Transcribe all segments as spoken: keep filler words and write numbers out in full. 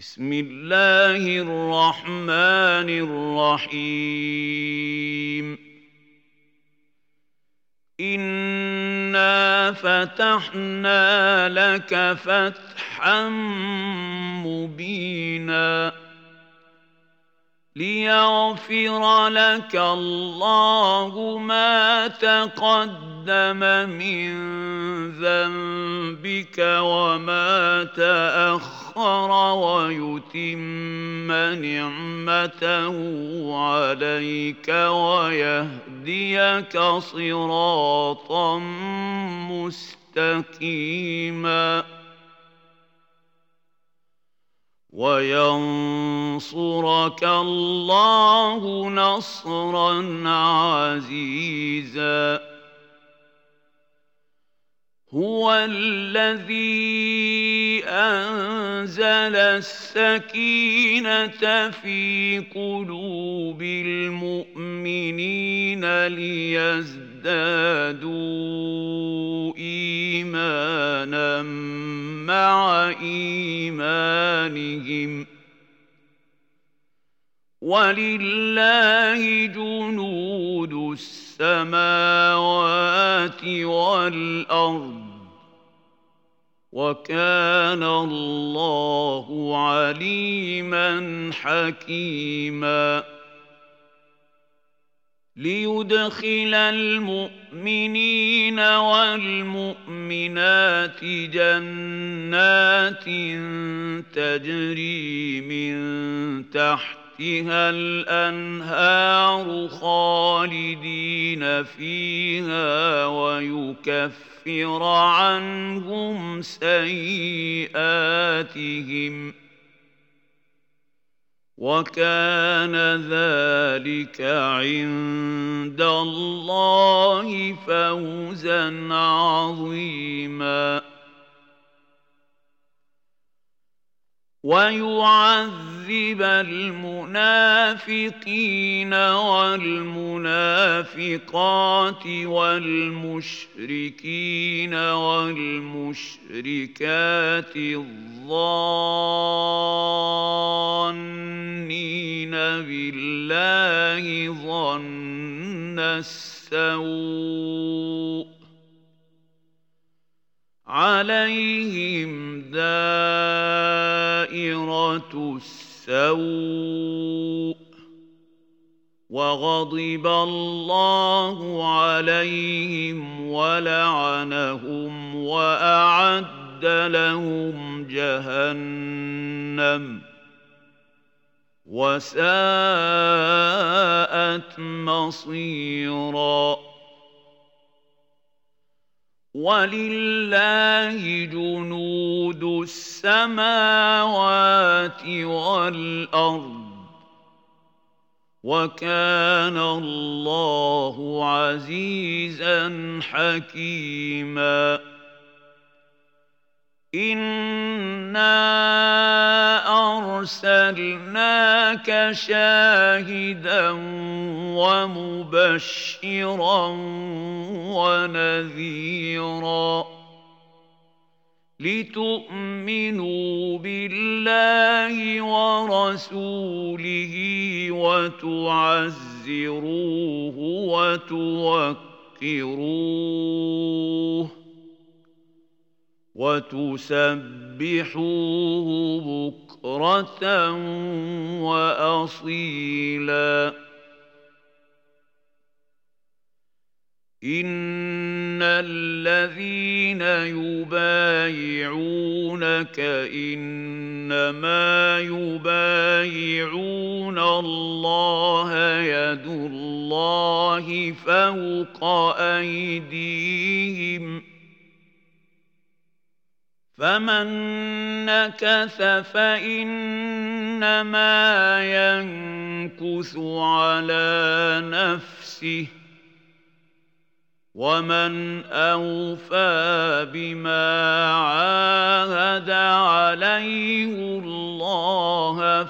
بسم الله الرحمن الرحيم إنا فتحنا لك فتحا مبينا ليغفر لك الله ما تقدم من ذنبك وما تأخر ويتم نعمته عليك ويهديك صراطا مستقيما وينصرك الله نصرا عزيزا هو الذي أنزل السكينة في قلوب المؤمنين ليزدادوا إيمانا مع إيمانهم ولله جنود السماوات والأرض وكان الله عليما حكيما ليدخل المؤمنين والمؤمنات جنات تجري من تحتها الأنهار خالدين فيها ويكفر عنهم سيئاتهم وكان ذلك عند الله فوزا عظيما ويعذب المنافقين والمنافقات والمشركين والمشركات الظانين بالله ظن السوء عليهم دائرة السوء وغضب الله عليهم ولعنهم وأعد لهم جهنم وساءت مصيرا ولله جنود السماوات والأرض وكان الله عزيزا حكيما إنا أرسلناك شاهدا ومبشرا ونذيرا لتؤمنوا بالله ورسوله وتعزروه وتوقروه وتسبحوه بكرة وأصيلا إن الذين يبايعونك إنما يبايعون الله يد الله فوق أيديهم فمن نكث فإنما ينكث على نفسه ومن أوفى بما عاهد عليه الله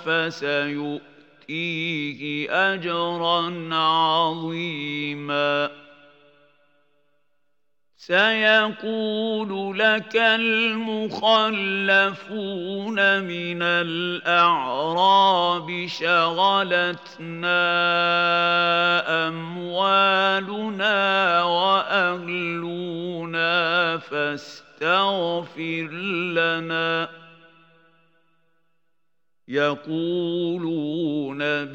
فسيؤتيه أجرا عظيما سيقول لك المخلفون من الأعراب شغلتنا أموالنا وأهلنا فاستغفر لنا يقولون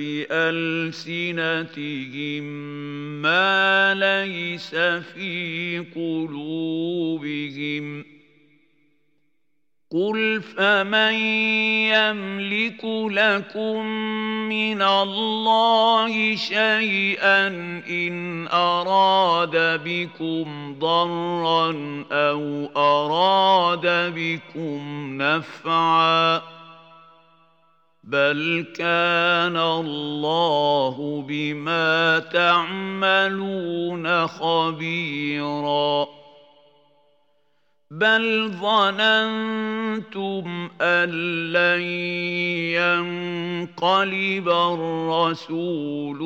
بألسنتهم ما ليس في قلوبهم قل فمن يملك لكم من الله شيئا إن أراد بكم ضرا أو أراد بكم نفعا بل كان الله بما تعملون خبيرا بل ظننتم أن لن ينقلب الرسول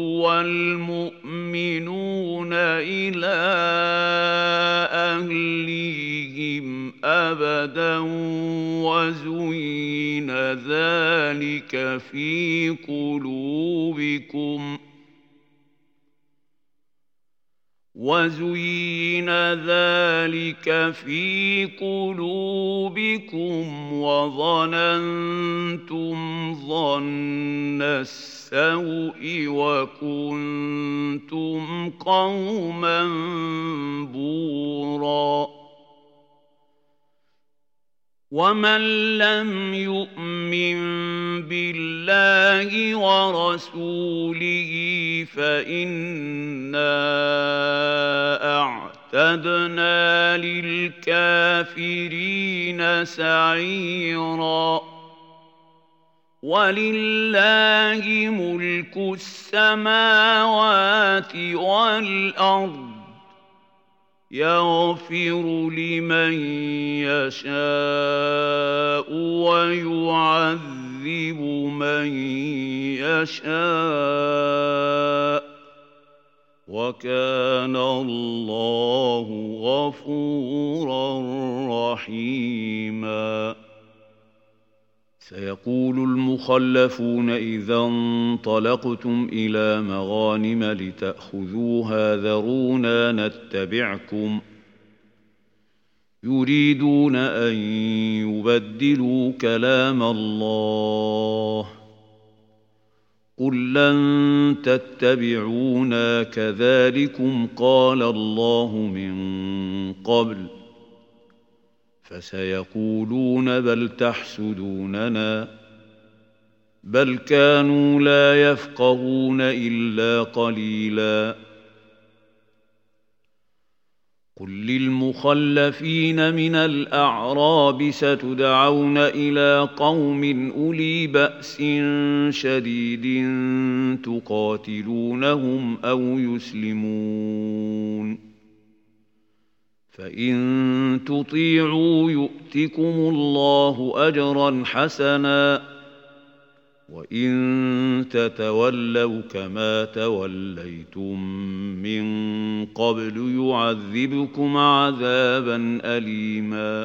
والمؤمنون إلى أهليهم أبدا وزين ذلك في قلوبكم وزين ذلك في قلوبكم وظننتم ظن السوء وكنتم قوما بورا ومن لم يؤمن بالله ورسوله فإنا أعتدنا للكافرين سعيرا ولله ملك السماوات والأرض يغفر لمن يشاء ويعذب من يشاء وكان الله غفورا رحيما سيقول المخلفون إذا انطلقتم إلى مغانم لتأخذوها ذرونا نتبعكم يريدون أن يبدلوا كلام الله قل لن تتبعونا كذلكم قال الله من قبل فسيقولون بل تحسدوننا بل كانوا لا يفقهون إلا قليلا قل للمخلفين من الأعراب ستدعون إلى قوم أولي بأس شديد تقاتلونهم أو يسلمون فإن تطيعوا يؤتكم الله أجرا حسنا وإن تتولوا كما توليتم من قبل يعذبكم عذابا أليما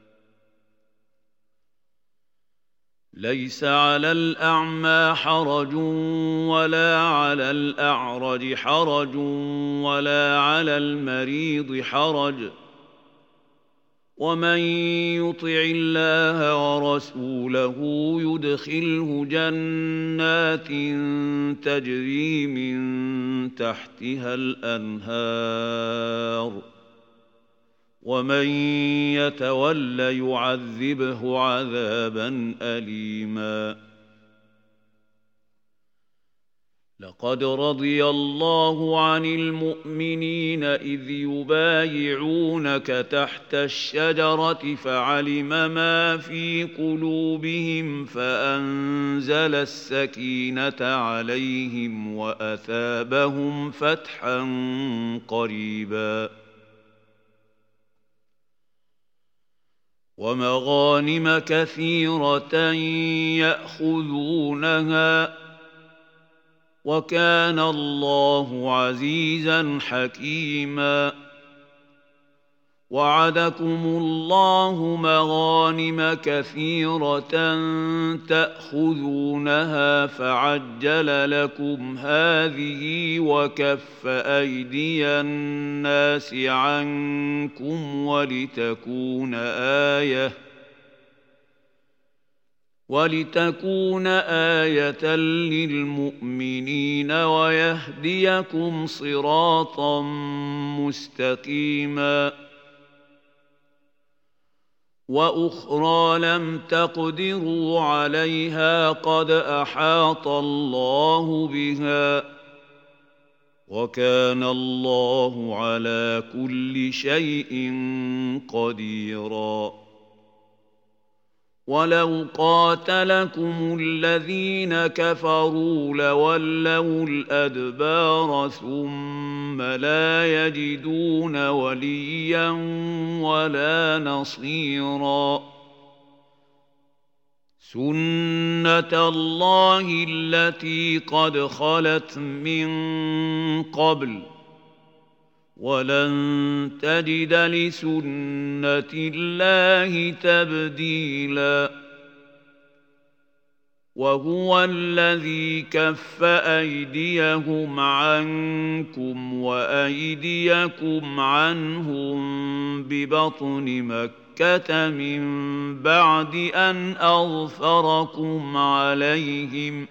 ليس على الأعمى حرج ولا على الأعرج حرج ولا على المريض حرج ومن يطع الله ورسوله يدخله جنات تجري من تحتها الأنهار ومن يتول يعذبه عذابا أليما لقد رضي الله عن المؤمنين إذ يبايعونك تحت الشجرة فعلم ما في قلوبهم فأنزل السكينة عليهم وأثابهم فتحا قريبا ومغانم كثيرة يأخذونها وكان الله عزيزا حكيما وعدكم الله مغانم كثيرة تأخذونها فعجل لكم هذه وكف أيدي الناس عنكم ولتكون آية ولتكون آية للمؤمنين ويهديكم صراطا مستقيما وأخرى لم تقدروا عليها قد أحاط الله بها وكان الله على كل شيء قديرا ولو قاتلكم الذين كفروا لولوا الأدبار ثم لا يجدون وليا ولا نصيرا سنة الله التي قد خلت من قبل ولن تجد لسنة الله تبديلا وهو الذي كف أيديهم عنكم وأيديكم عنهم ببطن مكة من بعد أن أظفركم عليهم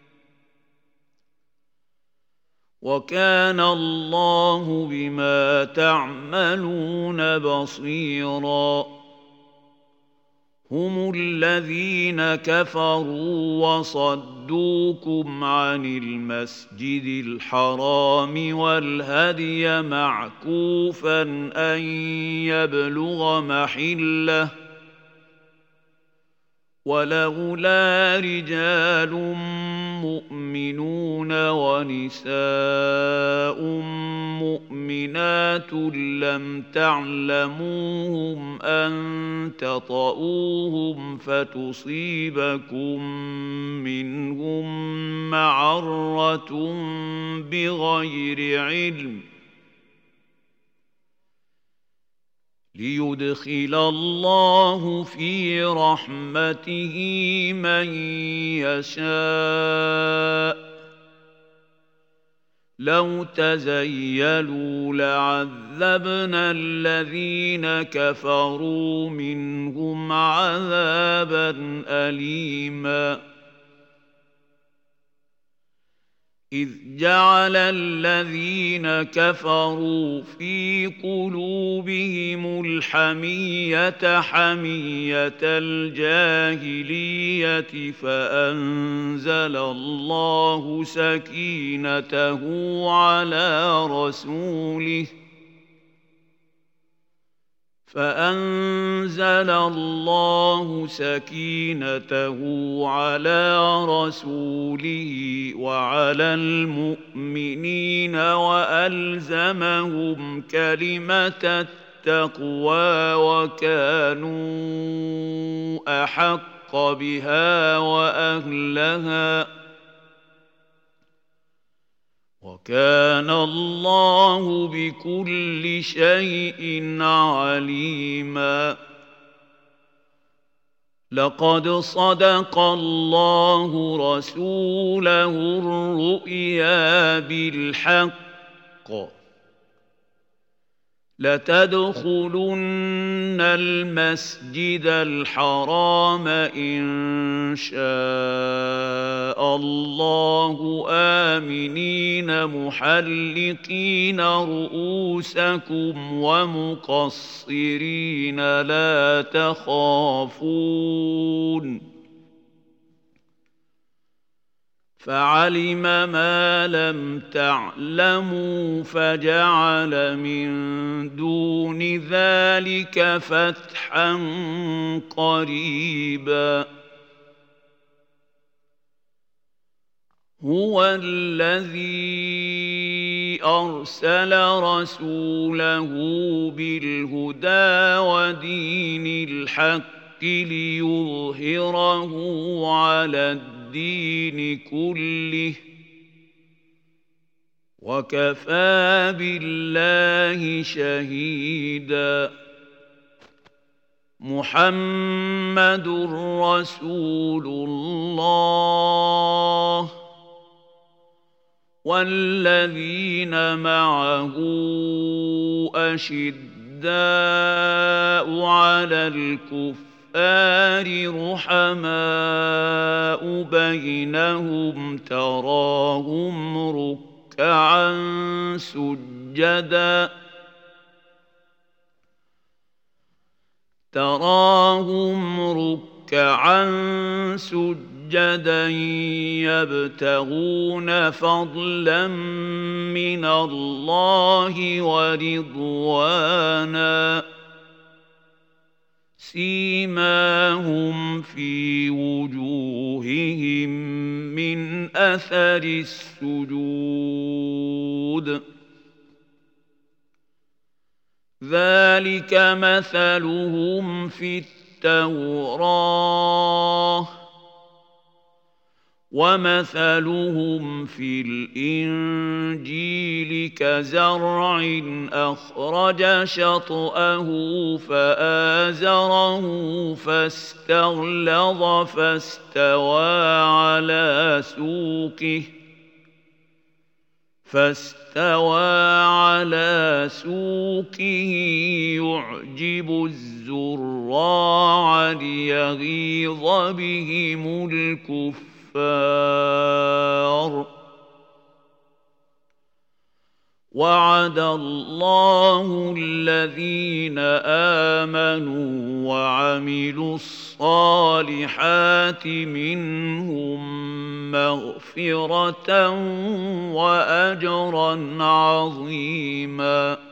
وكان الله بما تعملون بصيرا هم الذين كفروا وصدوكم عن المسجد الحرام والهدي معكوفا أن يبلغ محله ولولا رجال مؤمنون ونساء مؤمنات لم تعلموهم أن تطؤوهم فتصيبكم منهم معرة بغير علم ليدخل الله في رحمته من يشاء لو تزيلوا لعذبنا الذين كفروا منهم عذابا أليما إذ جعل الذين كفروا في قلوبهم الحمية حمية الجاهلية فأنزل الله سكينته على رسوله فأنزل الله سكينته على رسوله وعلى المؤمنين وألزمهم كلمة التقوى وكانوا أحق بها وأهلها وكان الله بكل شيء عليما لقد صدق الله رسوله الرؤيا بالحق لتدخلن المسجد الحرام إن شاء الله آمنين محلقين رؤوسكم ومقصرين لا تخافون فعلم ما لم تعلموا فجعل من دون ذلك فتحا قريبا هو الذي أرسل رسوله بالهدى ودين الحق ليظهره على الدين الدين كله وكفى بالله شهيدا محمد رسول الله والذين معه أشداء على الكفار رحماء بينهم تراهم ركعا سجدا تراهم ركعا سجدا يبتغون فضلا من الله ورضوانا سيماهم في وجوههم من أثر السجود ذلك مثلهم في التوراة ومثلهم في الإنجيل كزرع أخرج شطأه فآزره فاستغلظ فاستوى على سوقه فاستوى على سوقه يعجب الزراع ليغيظ بهم الكفار وعد الله الذين آمنوا وعملوا الصالحات منهم مغفرة وأجرا عظيما